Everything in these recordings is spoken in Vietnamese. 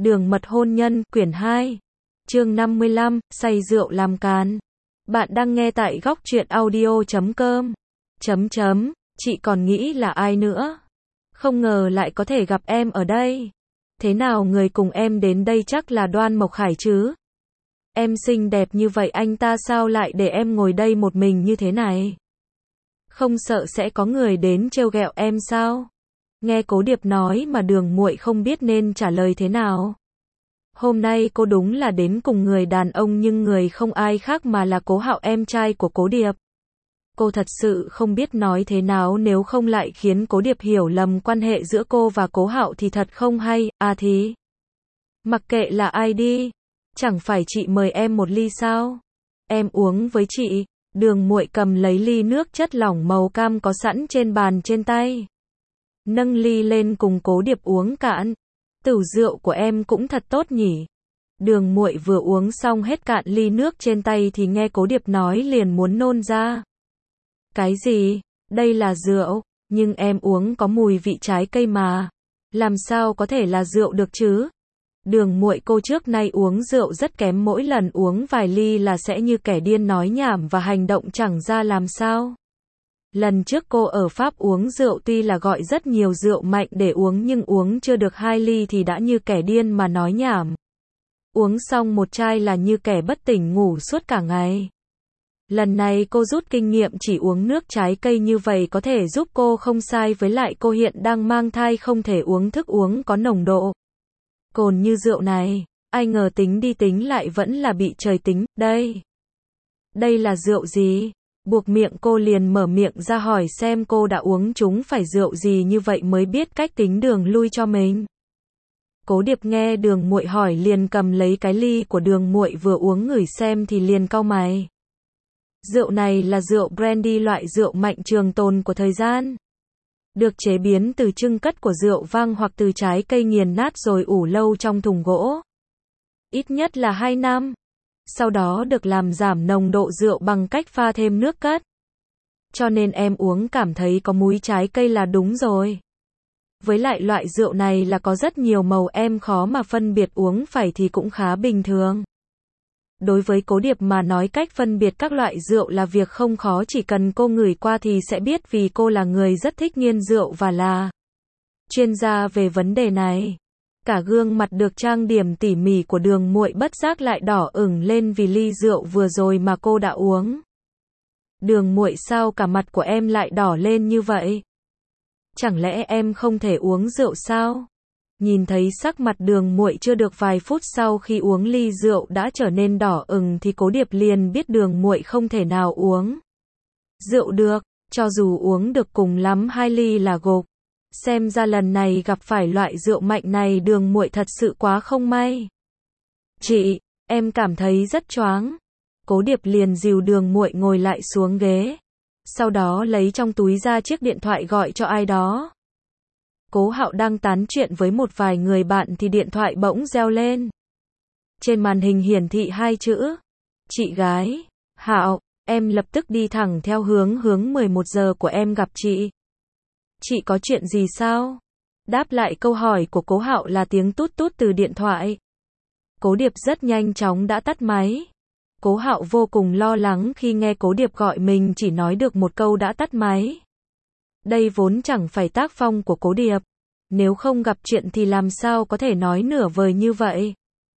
Đường mật hôn nhân, quyển 2. Chương 55, say rượu làm càn. Bạn đang nghe tại góc truyện audio.com. Chị còn nghĩ là ai nữa? Không ngờ lại có thể gặp em ở đây. Thế nào người cùng em đến đây chắc là Đoan Mộc Khải chứ? Em xinh đẹp như vậy anh ta sao lại để em ngồi đây một mình như thế này? Không sợ sẽ có người đến trêu ghẹo em sao? Nghe Cố Điệp nói mà Đường Muội không biết nên trả lời thế nào. Hôm nay cô đúng là đến cùng người đàn ông nhưng người không ai khác mà là Cố Hạo em trai của Cố Điệp. Cô thật sự không biết nói thế nào nếu không lại khiến Cố Điệp hiểu lầm quan hệ giữa cô và Cố Hạo thì thật không hay, thì mặc kệ là ai đi, chẳng phải chị mời em một ly sao? Em uống với chị. Đường Muội cầm lấy ly nước chất lỏng màu cam có sẵn trên bàn trên tay. Nâng ly lên cùng Cố Điệp uống cạn. Tửu rượu của em cũng thật tốt nhỉ. Đường Muội vừa uống xong hết cạn ly nước trên tay thì nghe Cố Điệp nói liền muốn nôn ra. Cái gì? Đây là rượu, nhưng em uống có mùi vị trái cây mà. Làm sao có thể là rượu được chứ? Đường Muội cô trước nay uống rượu rất kém, mỗi lần uống vài ly là sẽ như kẻ điên nói nhảm và hành động chẳng ra làm sao. Lần trước cô ở Pháp uống rượu tuy là gọi rất nhiều rượu mạnh để uống nhưng uống chưa được 2 ly thì đã như kẻ điên mà nói nhảm. Uống xong một chai là như kẻ bất tỉnh ngủ suốt cả ngày. Lần này cô rút kinh nghiệm chỉ uống nước trái cây như vậy có thể giúp cô không sai, với lại cô hiện đang mang thai không thể uống thức uống có nồng độ cồn như rượu này. Ai ngờ tính đi tính lại vẫn là bị trời tính. Đây là rượu gì? Buộc miệng cô liền mở miệng ra hỏi xem cô đã uống chúng phải rượu gì như vậy mới biết cách tính đường lui cho mình. Cố Điệp nghe Đường Muội hỏi liền cầm lấy cái ly của Đường Muội vừa uống ngửi xem thì liền cau mày. Rượu này là rượu brandy, loại rượu mạnh trường tồn của thời gian. Được chế biến từ chưng cất của rượu vang hoặc từ trái cây nghiền nát rồi ủ lâu trong thùng gỗ. Ít nhất là 2 năm. Sau đó được làm giảm nồng độ rượu bằng cách pha thêm nước cất. Cho nên em uống cảm thấy có múi trái cây là đúng rồi. Với lại loại rượu này là có rất nhiều màu, em khó mà phân biệt, uống phải thì cũng khá bình thường. Đối với Cố Điệp mà nói cách phân biệt các loại rượu là việc không khó, chỉ cần cô ngửi qua thì sẽ biết, vì cô là người rất thích nghiên rượu và là chuyên gia về vấn đề này. Cả gương mặt được trang điểm tỉ mỉ của Đường Muội bất giác lại đỏ ửng lên vì ly rượu vừa rồi mà cô đã uống. Đường Muội, sao cả mặt của em lại đỏ lên như vậy? Chẳng lẽ em không thể uống rượu sao? Nhìn thấy sắc mặt Đường Muội chưa được vài phút sau khi uống ly rượu đã trở nên đỏ ửng thì Cố Điệp liền biết Đường Muội không thể nào uống rượu được, cho dù uống được cùng lắm 2 ly là gục. Xem ra lần này gặp phải loại rượu mạnh này Đường Muội thật sự quá không may. Chị, em cảm thấy rất choáng. Cố Điệp liền dìu Đường Muội ngồi lại xuống ghế. Sau đó lấy trong túi ra chiếc điện thoại gọi cho ai đó. Cố Hạo đang tán chuyện với một vài người bạn thì điện thoại bỗng reo lên. Trên màn hình hiển thị 2 chữ. Chị gái. Hạo, em lập tức đi thẳng theo hướng 11 giờ của em gặp chị. Chị có chuyện gì sao? Đáp lại câu hỏi của Cố Hạo là tiếng tút tút từ điện thoại. Cố Điệp rất nhanh chóng đã tắt máy. Cố Hạo vô cùng lo lắng khi nghe Cố Điệp gọi mình chỉ nói được một câu đã tắt máy. Đây vốn chẳng phải tác phong của Cố Điệp. Nếu không gặp chuyện thì làm sao có thể nói nửa vời như vậy?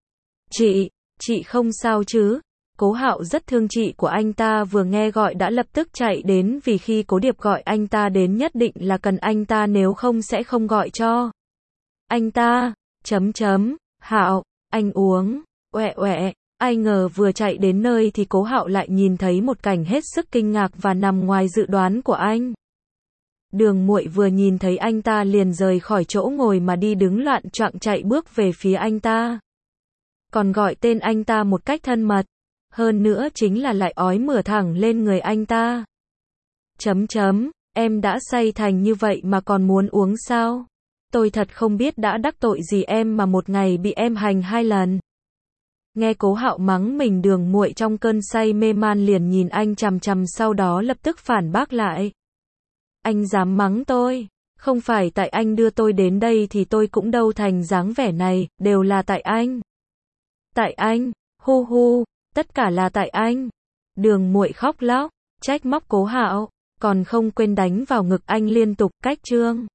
Chị không sao chứ? Cố Hạo rất thương chị của anh ta, vừa nghe gọi đã lập tức chạy đến, vì khi Cố Điệp gọi anh ta đến nhất định là cần anh ta, nếu không sẽ không gọi cho anh ta. Hạo, anh uống. Ai ngờ vừa chạy đến nơi thì Cố Hạo lại nhìn thấy một cảnh hết sức kinh ngạc và nằm ngoài dự đoán của anh. Đường Muội vừa nhìn thấy anh ta liền rời khỏi chỗ ngồi mà đi đứng loạn choạng chạy bước về phía anh ta. Còn gọi tên anh ta một cách thân mật. Hơn nữa chính là lại ói mửa thẳng lên người anh ta. Em đã say thành như vậy mà còn muốn uống sao? Tôi thật không biết đã đắc tội gì em mà một ngày bị em hành 2 lần. Nghe Cố Hạo mắng mình, Đường Muội trong cơn say mê man liền nhìn anh chằm chằm, sau đó lập tức phản bác lại. Anh dám mắng tôi? Không phải tại anh đưa tôi đến đây thì tôi cũng đâu thành dáng vẻ này, đều là tại anh. Tại anh, hu hu, tất cả là tại anh. Đường Muội khóc lóc, trách móc Cố Hạo, còn không quên đánh vào ngực anh liên tục, cách Trương